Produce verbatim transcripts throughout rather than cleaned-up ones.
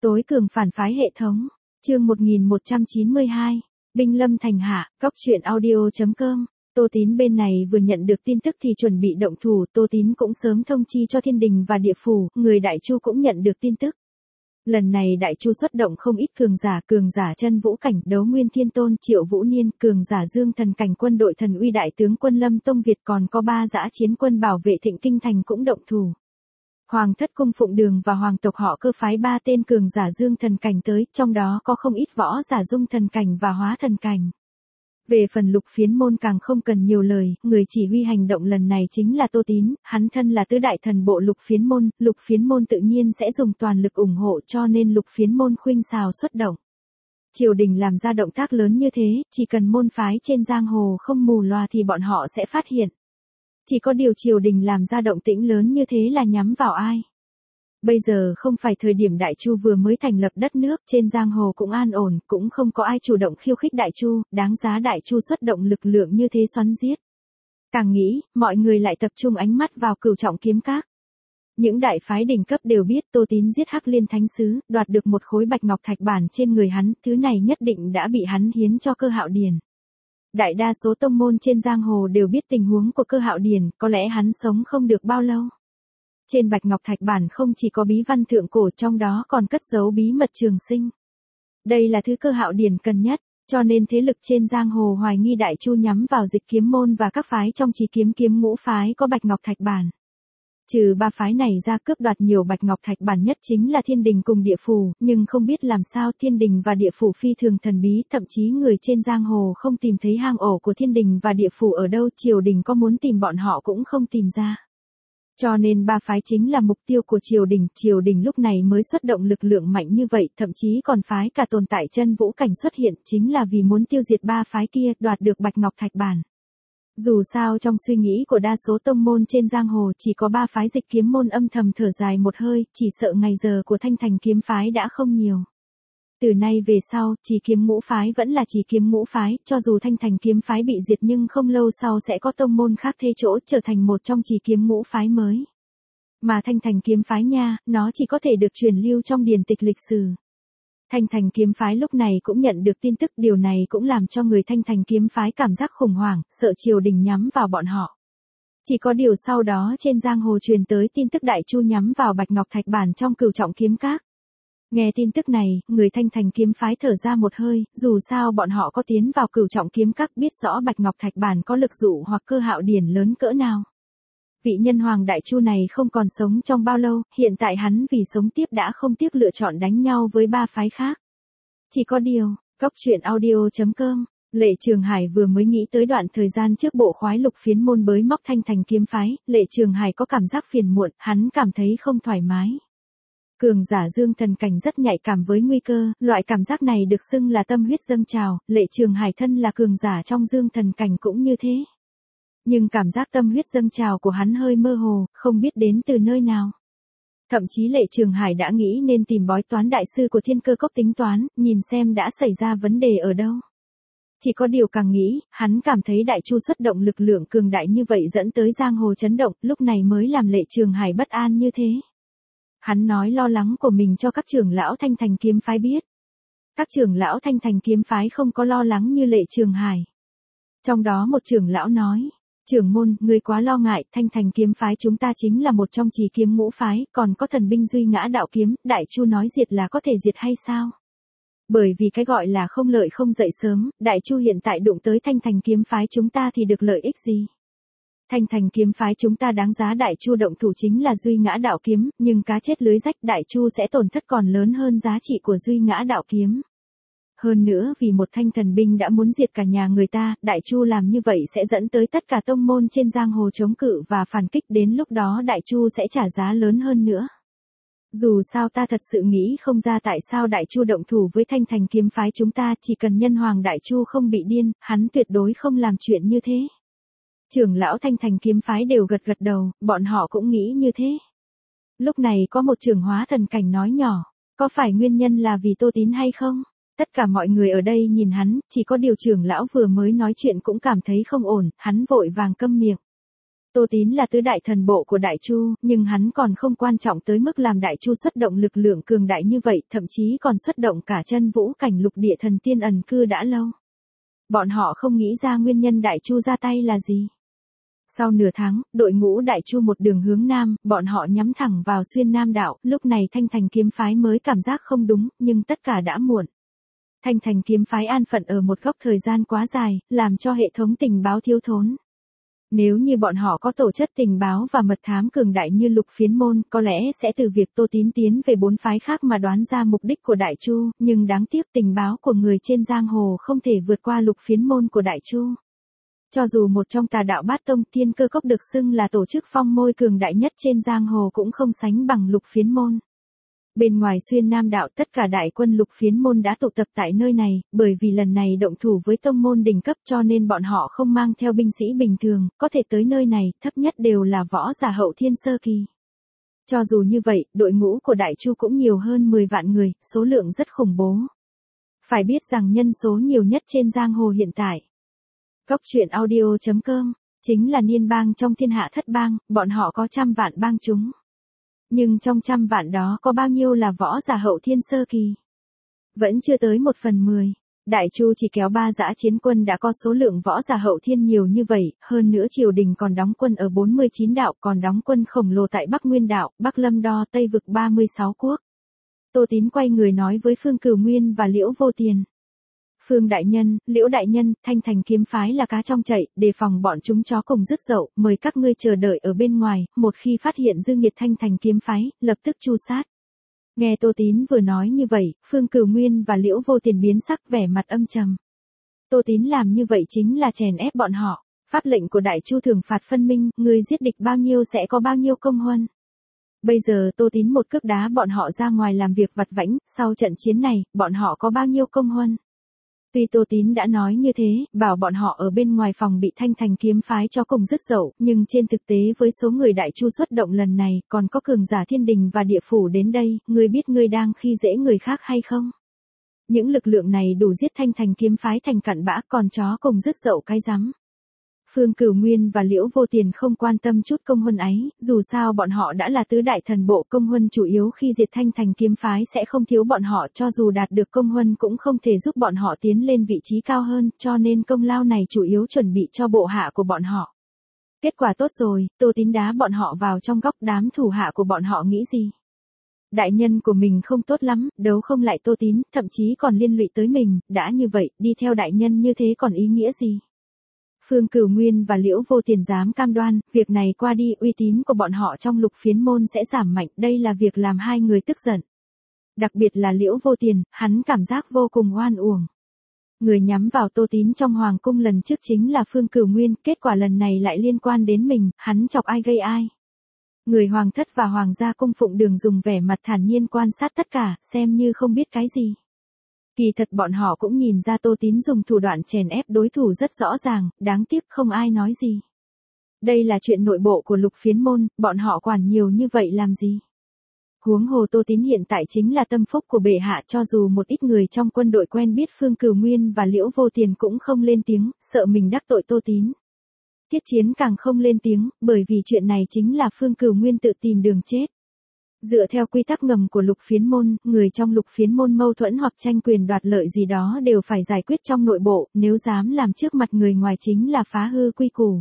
Tối cường phản phái hệ thống. Chương một nghìn một trăm chín mươi hai. Binh lâm thành hạ, cóc truyện audio chấm com. Tô Tín bên này vừa nhận được tin tức thì chuẩn bị động thủ, Tô Tín cũng sớm thông chi cho thiên đình và địa phủ, người Đại Chu cũng nhận được tin tức. Lần này Đại Chu xuất động không ít cường giả, cường giả chân vũ cảnh, Đấu Nguyên Thiên Tôn, Triệu Vũ Niên, cường giả Dương Thần cảnh, quân đội Thần Uy đại tướng quân Lâm Tông Việt, còn có ba dã chiến quân bảo vệ Thịnh Kinh thành cũng động thủ. Hoàng thất cung Phụng Đường và hoàng tộc họ Cơ phái ba tên cường giả Dương Thần cảnh tới, trong đó có không ít võ giả Dung Thần cảnh và Hóa Thần cảnh. Về phần Lục Phiến môn càng không cần nhiều lời, người chỉ huy hành động lần này chính là Tô Tín, hắn thân là tứ đại thần bộ Lục Phiến môn, Lục Phiến môn tự nhiên sẽ dùng toàn lực ủng hộ, cho nên Lục Phiến môn khuynh xào xuất động. Triều đình làm ra động tác lớn như thế, chỉ cần môn phái trên giang hồ không mù loà thì bọn họ sẽ phát hiện. Chỉ có điều triều đình làm ra động tĩnh lớn như thế là nhắm vào ai? Bây giờ không phải thời điểm Đại Chu vừa mới thành lập đất nước, trên giang hồ cũng an ổn, cũng không có ai chủ động khiêu khích Đại Chu, đáng giá Đại Chu xuất động lực lượng như thế xoắn giết. Càng nghĩ, mọi người lại tập trung ánh mắt vào Cửu Trọng Kiếm Các. Những đại phái đỉnh cấp đều biết Tô Tín giết Hắc Liên Thánh Sứ, đoạt được một khối bạch ngọc thạch bản trên người hắn, thứ này nhất định đã bị hắn hiến cho Cơ Hạo Điền. Đại đa số tông môn trên giang hồ đều biết tình huống của Cơ Hạo Điền, có lẽ hắn sống không được bao lâu. Trên bạch ngọc thạch bản không chỉ có bí văn thượng cổ, trong đó còn cất giấu bí mật trường sinh. Đây là thứ Cơ Hạo Điền cần nhất, cho nên thế lực trên giang hồ hoài nghi Đại Chu nhắm vào Dịch Kiếm môn và các phái trong Chỉ Kiếm kiếm ngũ phái có bạch ngọc thạch bản. Trừ ba phái này ra, cướp đoạt nhiều bạch ngọc thạch bản nhất chính là thiên đình cùng địa phủ, nhưng không biết làm sao thiên đình và địa phủ phi thường thần bí, thậm chí người trên giang hồ không tìm thấy hang ổ của thiên đình và địa phủ ở đâu, triều đình có muốn tìm bọn họ cũng không tìm ra. Cho nên ba phái chính là mục tiêu của triều đình, triều đình lúc này mới xuất động lực lượng mạnh như vậy, thậm chí còn phái cả tồn tại chân vũ cảnh xuất hiện, chính là vì muốn tiêu diệt ba phái kia, đoạt được bạch ngọc thạch bản. Dù sao trong suy nghĩ của đa số tông môn trên giang hồ chỉ có ba phái Dịch Kiếm môn âm thầm thở dài một hơi, chỉ sợ ngày giờ của Thanh Thành kiếm phái đã không nhiều. Từ nay về sau, Chỉ Kiếm ngũ phái vẫn là Chỉ Kiếm ngũ phái, cho dù Thanh Thành kiếm phái bị diệt nhưng không lâu sau sẽ có tông môn khác thế chỗ trở thành một trong Chỉ Kiếm ngũ phái mới. Mà Thanh Thành kiếm phái nha, nó chỉ có thể được truyền lưu trong điển tịch lịch sử. Thanh Thành kiếm phái lúc này cũng nhận được tin tức, điều này cũng làm cho người Thanh Thành kiếm phái cảm giác khủng hoảng, sợ triều đình nhắm vào bọn họ. Chỉ có điều sau đó trên giang hồ truyền tới tin tức Đại Chu nhắm vào bạch ngọc thạch bản trong Cửu Trọng Kiếm Các. Nghe tin tức này, người Thanh Thành kiếm phái thở ra một hơi, dù sao bọn họ có tiến vào Cửu Trọng Kiếm Các biết rõ bạch ngọc thạch bản có lực dụ hoặc Cơ Hạo Điền lớn cỡ nào. Vị nhân hoàng Đại Chu này không còn sống trong bao lâu, hiện tại hắn vì sống tiếp đã không tiếc lựa chọn đánh nhau với ba phái khác. Chỉ có điều, cóc truyện audio chấm com, Lệ Trường Hải vừa mới nghĩ tới đoạn thời gian trước bộ khoái Lục Phiến môn bới móc Thanh Thành kiếm phái, Lệ Trường Hải có cảm giác phiền muộn, hắn cảm thấy không thoải mái. Cường giả Dương Thần cảnh rất nhạy cảm với nguy cơ, loại cảm giác này được xưng là tâm huyết dâng trào, Lệ Trường Hải thân là cường giả trong Dương Thần cảnh cũng như thế. Nhưng cảm giác tâm huyết dâng trào của hắn hơi mơ hồ, không biết đến từ nơi nào. Thậm chí Lệ Trường Hải đã nghĩ nên tìm bói toán đại sư của Thiên Cơ Cốc tính toán, nhìn xem đã xảy ra vấn đề ở đâu. Chỉ có điều càng nghĩ, hắn cảm thấy Đại Chu xuất động lực lượng cường đại như vậy dẫn tới giang hồ chấn động, lúc này mới làm Lệ Trường Hải bất an như thế. Hắn nói lo lắng của mình cho các trưởng lão Thanh Thành kiếm phái biết. Các trưởng lão Thanh Thành kiếm phái không có lo lắng như Lệ Trường Hải. Trong đó một trưởng lão nói, trưởng môn, ngươi quá lo ngại, Thanh Thành kiếm phái chúng ta chính là một trong Chỉ Kiếm ngũ phái, còn có thần binh Duy Ngã Đạo Kiếm, Đại Chu nói diệt là có thể diệt hay sao? Bởi vì cái gọi là không lợi không dậy sớm, Đại Chu hiện tại đụng tới Thanh Thành kiếm phái chúng ta thì được lợi ích gì? Thanh Thành kiếm phái chúng ta đáng giá Đại Chu động thủ chính là Duy Ngã Đạo Kiếm, nhưng cá chết lưới rách, Đại Chu sẽ tổn thất còn lớn hơn giá trị của Duy Ngã Đạo Kiếm. Hơn nữa vì một thanh thần binh đã muốn diệt cả nhà người ta, Đại Chu làm như vậy sẽ dẫn tới tất cả tông môn trên giang hồ chống cự và phản kích, đến lúc đó Đại Chu sẽ trả giá lớn hơn nữa. Dù sao ta thật sự nghĩ không ra tại sao Đại Chu động thủ với Thanh Thành kiếm phái chúng ta, chỉ cần nhân hoàng Đại Chu không bị điên, hắn tuyệt đối không làm chuyện như thế. Trưởng lão Thanh Thành kiếm phái đều gật gật đầu, bọn họ cũng nghĩ như thế. Lúc này có một trưởng Hóa Thần cảnh nói nhỏ, có phải nguyên nhân là vì Tô Tín hay không? Tất cả mọi người ở đây nhìn hắn, chỉ có điều trưởng lão vừa mới nói chuyện cũng cảm thấy không ổn, hắn vội vàng câm miệng. Tô Tín là tứ đại thần bộ của Đại Chu, nhưng hắn còn không quan trọng tới mức làm Đại Chu xuất động lực lượng cường đại như vậy, thậm chí còn xuất động cả chân vũ cảnh lục địa thần tiên ẩn cư đã lâu. Bọn họ không nghĩ ra nguyên nhân Đại Chu ra tay là gì. Sau nửa tháng, đội ngũ Đại Chu một đường hướng Nam, bọn họ nhắm thẳng vào xuyên Nam đạo, lúc này Thanh Thành kiếm phái mới cảm giác không đúng, nhưng tất cả đã muộn. Thanh Thành kiếm phái an phận ở một góc thời gian quá dài, làm cho hệ thống tình báo thiếu thốn. Nếu như bọn họ có tổ chức tình báo và mật thám cường đại như Lục Phiến Môn, có lẽ sẽ từ việc Tô Tín tiến về bốn phái khác mà đoán ra mục đích của Đại Chu, nhưng đáng tiếc tình báo của người trên giang hồ không thể vượt qua Lục Phiến Môn của Đại Chu. Cho dù một trong tà đạo bát tông Thiên Cơ Cốc được xưng là tổ chức phong môi cường đại nhất trên giang hồ cũng không sánh bằng Lục Phiến Môn. Bên ngoài xuyên Nam đạo tất cả đại quân Lục Phiến Môn đã tụ tập tại nơi này, bởi vì lần này động thủ với tông môn đỉnh cấp cho nên bọn họ không mang theo binh sĩ bình thường, có thể tới nơi này, thấp nhất đều là võ giả hậu thiên sơ kỳ. Cho dù như vậy, đội ngũ của Đại Chu cũng nhiều hơn mười vạn người, số lượng rất khủng bố. Phải biết rằng nhân số nhiều nhất trên giang hồ hiện tại. Cốc truyện audio chấm com, chính là niên bang trong thiên hạ thất bang, bọn họ có trăm vạn bang chúng. Nhưng trong trăm vạn đó có bao nhiêu là võ giả hậu thiên sơ kỳ? Vẫn chưa tới một phần mười. Đại Chu chỉ kéo ba dã chiến quân đã có số lượng võ giả hậu thiên nhiều như vậy, hơn nữa triều đình còn đóng quân ở bốn mươi chín đạo, còn đóng quân khổng lồ tại Bắc Nguyên đạo, Bắc Lâm Đo, Tây vực ba mươi sáu quốc. Tô Tín quay người nói với Phương Cửu Nguyên và Liễu Vô Tiền. Phương đại nhân, Liễu đại nhân, Thanh Thành kiếm phái là cá trong chậu, đề phòng bọn chúng chó cùng rứt dậu, mời các ngươi chờ đợi ở bên ngoài, một khi phát hiện dư nghiệt Thanh Thành kiếm phái, lập tức tru sát. Nghe Tô Tín vừa nói như vậy, Phương Cửu Nguyên và Liễu Vô Tiền biến sắc vẻ mặt âm trầm. Tô Tín làm như vậy chính là chèn ép bọn họ, pháp lệnh của Đại Chu thường phạt phân minh, người giết địch bao nhiêu sẽ có bao nhiêu công huân. Bây giờ Tô Tín một cước đá bọn họ ra ngoài làm việc vặt vãnh, sau trận chiến này, bọn họ có bao nhiêu công huân. Tuy Tô Tín đã nói như thế, bảo bọn họ ở bên ngoài phòng bị Thanh Thành kiếm phái cho cùng rứt dậu, nhưng trên thực tế với số người Đại Chu xuất động lần này, còn có cường giả thiên đình và địa phủ đến đây, ngươi biết ngươi đang khi dễ người khác hay không? Những lực lượng này đủ giết Thanh Thành kiếm phái thành cặn bã, còn chó cùng rứt dậu cái rắm. Phương Cửu Nguyên và Liễu Vô Tiền không quan tâm chút công huân ấy, dù sao bọn họ đã là tứ đại thần bộ, công huân chủ yếu khi diệt Thanh Thành kiếm phái sẽ không thiếu bọn họ, cho dù đạt được công huân cũng không thể giúp bọn họ tiến lên vị trí cao hơn, cho nên công lao này chủ yếu chuẩn bị cho bộ hạ của bọn họ. Kết quả tốt rồi, Tô Tín đá bọn họ vào trong góc, đám thủ hạ của bọn họ nghĩ gì? Đại nhân của mình không tốt lắm, đấu không lại Tô Tín, thậm chí còn liên lụy tới mình, đã như vậy, đi theo đại nhân như thế còn ý nghĩa gì? Phương Cửu Nguyên và Liễu Vô Tiền dám cam đoan, việc này qua đi uy tín của bọn họ trong Lục Phiến Môn sẽ giảm mạnh, đây là việc làm hai người tức giận. Đặc biệt là Liễu Vô Tiền, hắn cảm giác vô cùng oan uổng. Người nhắm vào Tô Tín trong Hoàng cung lần trước chính là Phương Cửu Nguyên, kết quả lần này lại liên quan đến mình, hắn chọc ai gây ai. Người Hoàng thất và Hoàng gia cung phụng Đường dùng vẻ mặt thản nhiên quan sát tất cả, xem như không biết cái gì. Kỳ thật bọn họ cũng nhìn ra Tô Tín dùng thủ đoạn chèn ép đối thủ rất rõ ràng, đáng tiếc không ai nói gì. Đây là chuyện nội bộ của Lục Phiến Môn, bọn họ quản nhiều như vậy làm gì? Huống hồ Tô Tín hiện tại chính là tâm phúc của bệ hạ, cho dù một ít người trong quân đội quen biết Phương Cửu Nguyên và Liễu Vô Tiền cũng không lên tiếng, sợ mình đắc tội Tô Tín. Thiết Chiến càng không lên tiếng, bởi vì chuyện này chính là Phương Cửu Nguyên tự tìm đường chết. Dựa theo quy tắc ngầm của Lục Phiến Môn, người trong Lục Phiến Môn mâu thuẫn hoặc tranh quyền đoạt lợi gì đó đều phải giải quyết trong nội bộ, nếu dám làm trước mặt người ngoài chính là phá hư quy củ.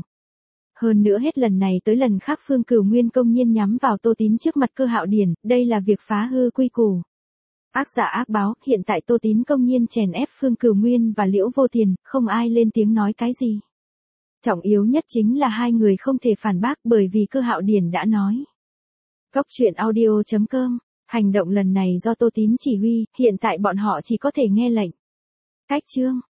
Hơn nữa hết lần này tới lần khác Phương Cửu Nguyên công nhiên nhắm vào Tô Tín trước mặt Cơ Hạo Điển, đây là việc phá hư quy củ. Ác giả ác báo, hiện tại Tô Tín công nhiên chèn ép Phương Cửu Nguyên và Liễu Vô Tiền, không ai lên tiếng nói cái gì. Trọng yếu nhất chính là hai người không thể phản bác bởi vì Cơ Hạo Điển đã nói. Cốc truyện audio chấm com, hành động lần này do Tô Tín chỉ huy, hiện tại bọn họ chỉ có thể nghe lệnh. Cách chương